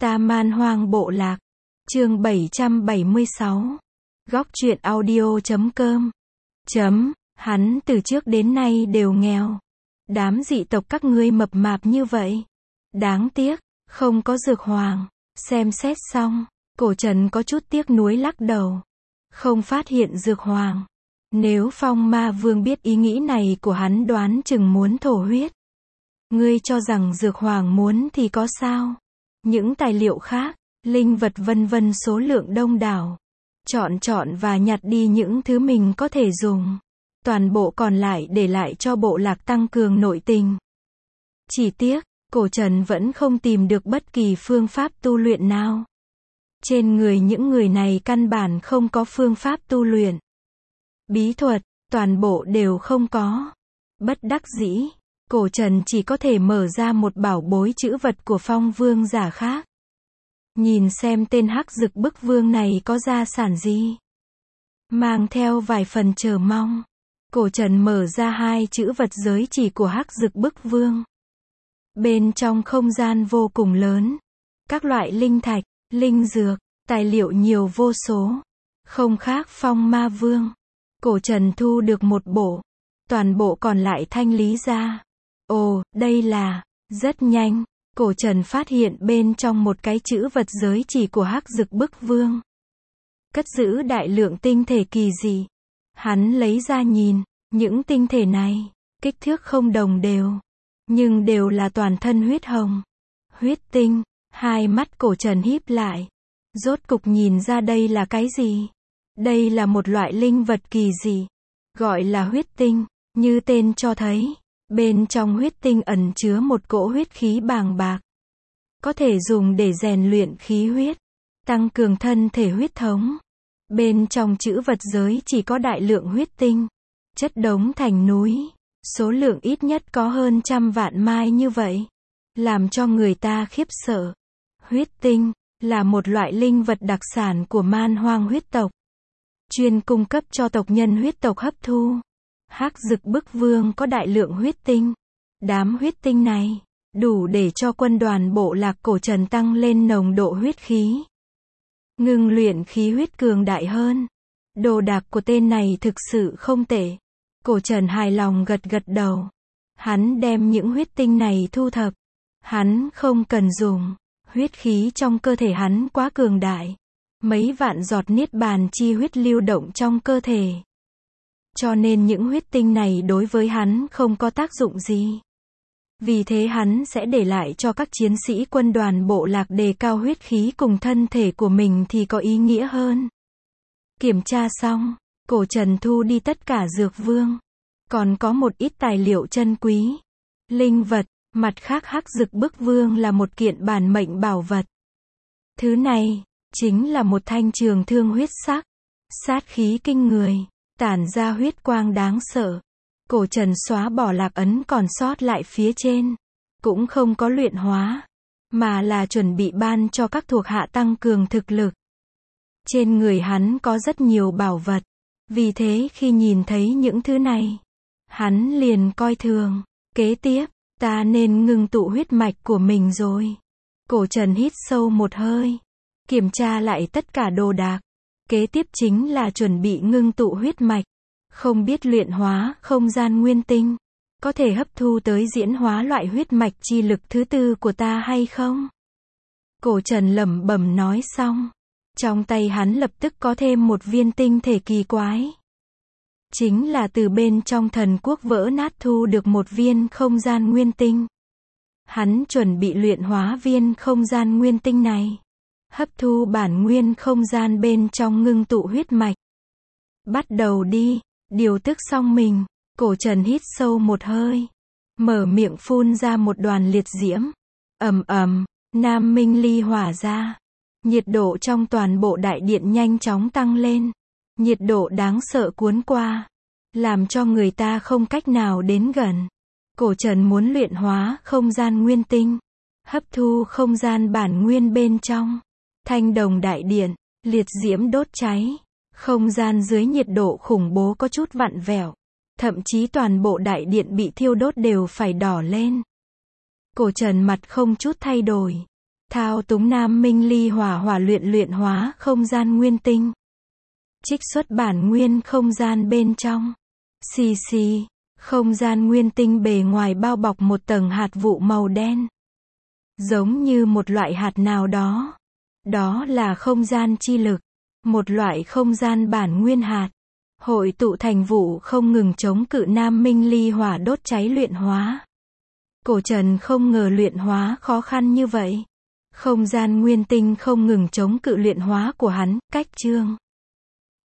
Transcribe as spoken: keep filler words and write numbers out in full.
Ta Man Hoang Bộ Lạc. Chương bảy trăm bảy mươi sáu. Góc truyện audio chấm com. Chấm, hắn từ trước đến nay đều nghèo. Đám dị tộc các ngươi mập mạp như vậy. Đáng tiếc, không có dược hoàng. Xem xét xong, Cổ Trần có chút tiếc nuối lắc đầu. Không phát hiện dược hoàng. Nếu Phong Ma Vương biết ý nghĩ này của hắn đoán chừng muốn thổ huyết. Ngươi cho rằng dược hoàng muốn thì có sao? Những tài liệu khác, linh vật vân vân số lượng đông đảo. Chọn chọn và nhặt đi những thứ mình có thể dùng. Toàn bộ còn lại để lại cho bộ lạc tăng cường nội tình. Chỉ tiếc, Cổ Trần vẫn không tìm được bất kỳ phương pháp tu luyện nào. Trên người những người này căn bản không có phương pháp tu luyện. Bí thuật, toàn bộ đều không có. Bất đắc dĩ, Cổ Trần chỉ có thể mở ra một bảo bối trữ vật của Phong Vương giả khác. Nhìn xem tên Hắc Dực Bức Vương này có gia sản gì. Mang theo vài phần chờ mong, Cổ Trần mở ra hai chữ vật giới chỉ của Hắc Dực Bức Vương. Bên trong không gian vô cùng lớn. Các loại linh thạch, linh dược, tài liệu nhiều vô số. Không khác Phong Ma Vương. Cổ Trần thu được một bộ. Toàn bộ còn lại thanh lý ra. Ồ, đây là... Rất nhanh, Cổ Trần phát hiện bên trong một cái chữ vật giới chỉ của Hắc Dực Bức Vương. Cất giữ đại lượng tinh thể kỳ dị. Hắn lấy ra nhìn, những tinh thể này, kích thước không đồng đều. Nhưng đều là toàn thân huyết hồng. Huyết tinh, hai mắt Cổ Trần híp lại. Rốt cục nhìn ra đây là cái gì? Đây là một loại linh vật kỳ dị. Gọi là huyết tinh, như tên cho thấy. Bên trong huyết tinh ẩn chứa một cỗ huyết khí bàng bạc. Có thể dùng để rèn luyện khí huyết. Tăng cường thân thể huyết thống. Bên trong chữ vật giới chỉ có đại lượng huyết tinh. Chất đống thành núi. Số lượng ít nhất có hơn trăm vạn mai như vậy. Làm cho người ta khiếp sợ. Huyết tinh là một loại linh vật đặc sản của Man Hoang huyết tộc. Chuyên cung cấp cho tộc nhân huyết tộc hấp thu. Hắc Dực Bức Vương có đại lượng huyết tinh. Đám huyết tinh này đủ để cho quân đoàn bộ lạc Cổ Trần tăng lên nồng độ huyết khí. Ngưng luyện khí huyết cường đại hơn. Đồ đạc của tên này thực sự không tệ. Cổ Trần hài lòng gật gật đầu. Hắn đem những huyết tinh này thu thập. Hắn không cần dùng. Huyết khí trong cơ thể hắn quá cường đại. Mấy vạn giọt niết bàn chi huyết lưu động trong cơ thể. Cho nên những huyết tinh này đối với hắn không có tác dụng gì. Vì thế hắn sẽ để lại cho các chiến sĩ quân đoàn bộ lạc đề cao huyết khí cùng thân thể của mình thì có ý nghĩa hơn. Kiểm tra xong, Cổ Trần thu đi tất cả dược vương. Còn có một ít tài liệu chân quý. Linh vật, mặt khác Hắc Dực Bức Vương là một kiện bản mệnh bảo vật. Thứ này, chính là một thanh trường thương huyết sắc. Sát khí kinh người. Tản ra huyết quang đáng sợ. Cổ Trần xóa bỏ lạc ấn còn sót lại phía trên. Cũng không có luyện hóa. Mà là chuẩn bị ban cho các thuộc hạ tăng cường thực lực. Trên người hắn có rất nhiều bảo vật. Vì thế khi nhìn thấy những thứ này, hắn liền coi thường. Kế tiếp, ta nên ngưng tụ huyết mạch của mình rồi. Cổ Trần hít sâu một hơi. Kiểm tra lại tất cả đồ đạc. Kế tiếp chính là chuẩn bị ngưng tụ huyết mạch. Không biết luyện hóa không gian nguyên tinh. Có thể hấp thu tới diễn hóa loại huyết mạch chi lực thứ tư của ta hay không? Cổ Trần lẩm bẩm nói xong. Trong tay hắn lập tức có thêm một viên tinh thể kỳ quái. Chính là từ bên trong thần quốc vỡ nát thu được một viên không gian nguyên tinh. Hắn chuẩn bị luyện hóa viên không gian nguyên tinh này. Hấp thu bản nguyên không gian bên trong ngưng tụ huyết mạch. Bắt đầu đi, điều tức xong mình, Cổ Trần hít sâu một hơi. Mở miệng phun ra một đoàn liệt diễm. Ầm ầm, Nam Minh ly hỏa ra. Nhiệt độ trong toàn bộ đại điện nhanh chóng tăng lên. Nhiệt độ đáng sợ cuốn qua. Làm cho người ta không cách nào đến gần. Cổ Trần muốn luyện hóa không gian nguyên tinh. Hấp thu không gian bản nguyên bên trong. Thanh đồng đại điện, liệt diễm đốt cháy. Không gian dưới nhiệt độ khủng bố có chút vặn vẹo. Thậm chí toàn bộ đại điện bị thiêu đốt đều phải đỏ lên. Cổ Trần mặt không chút thay đổi. Thao túng Nam Minh ly hỏa hỏa luyện luyện hóa không gian nguyên tinh. Trích xuất bản nguyên không gian bên trong. Xì xì, không gian nguyên tinh bề ngoài bao bọc một tầng hạt vụ màu đen. Giống như một loại hạt nào đó. Đó là không gian chi lực. Một loại không gian bản nguyên hạt. Hội tụ thành vụ không ngừng chống cự Nam Minh ly hỏa đốt cháy luyện hóa. Cổ Trần không ngờ luyện hóa khó khăn như vậy. Không gian nguyên tinh không ngừng chống cự luyện hóa của hắn, cách chương.